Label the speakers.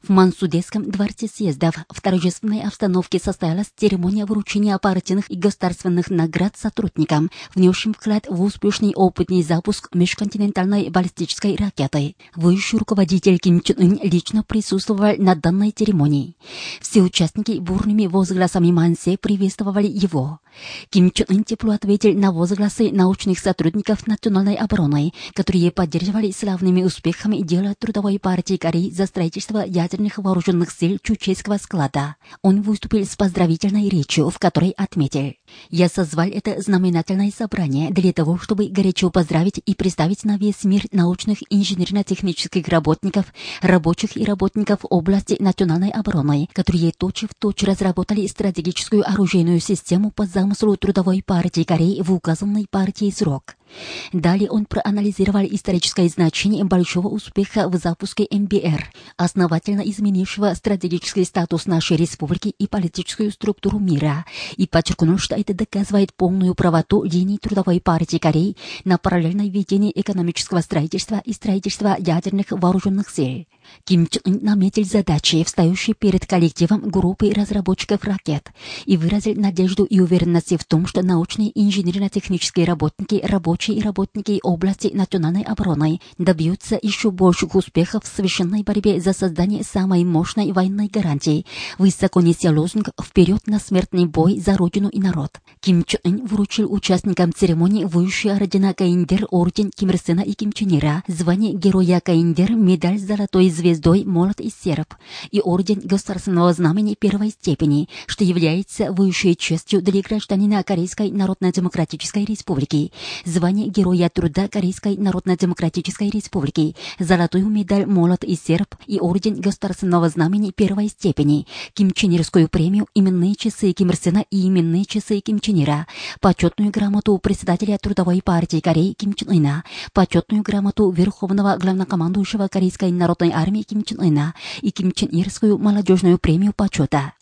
Speaker 1: В Мансудетском дворце съездов в торжественной обстановке состоялась церемония вручения партийных и государственных наград сотрудникам, внесшим вклад в успешный опытный запуск межконтинентальной баллистической ракеты. Высший руководитель Ким Чен Ын лично присутствовал на данной церемонии. Все участники бурными возгласами манси приветствовали его. Ким Чен Ын тепло ответил на возгласы научных сотрудников национальной обороны, которые поддерживали славными успехами дело Трудовой партии Кореи за строительство ядерных вооруженных сил Чучейского склада. Он выступил с поздравительной речью, в которой отметил: «Я созвал это знаменательное собрание для того, чтобы горячо поздравить и представить на весь мир научных инженерно-технических работников, рабочих и работников области национальной обороны, которые точь-в-точь разработали стратегическую оружейную систему по замыслу Трудовой партии Кореи в указанной партии срок». Далее он проанализировал историческое значение большого успеха в запуске МБР, основательно изменившего стратегический статус нашей республики и политическую структуру мира, и подчеркнул, что это доказывает полную правоту линий Трудовой партии Кореи на параллельное ведение экономического строительства и строительства ядерных вооруженных сил. Ким Чен Ын наметил задачи, встающие перед коллективом группы разработчиков ракет, и выразил надежду и уверенность в том, что научные инженерно-технические работники, рабочие и работники области национальной обороны добьются еще больших успехов в священной борьбе за создание самой мощной военной гарантии, высоко неся лозунг «Вперед на смертный бой за Родину и народ». Ким Чен Ын вручил участникам церемонии высшие ордена Каиндер, орден Ким Ир Сена и Ким Чен Ира, звание Героя Каиндер, медаль с золотой звездой, молот и серп, и орден Государственного знамени первой степени, что является высшей честью для гражданина Корейской Народно-Демократической Республики, звание Героя Труда Корейской Народно-Демократической Республики, золотую медаль, молот и серп и орден Государственного знамени первой степени, Ким Чен Ирскую премию, именные часы Ким Ир Сена и именные часы Ким Чен Ира, почетную грамоту председателя Трудовой партии Кореи Ким Чен Ына, почетную грамоту Верховного главнокомандующего Корейской народной армии Ким Чен Ына и Ким Чен Ирскую молодежную премию почета.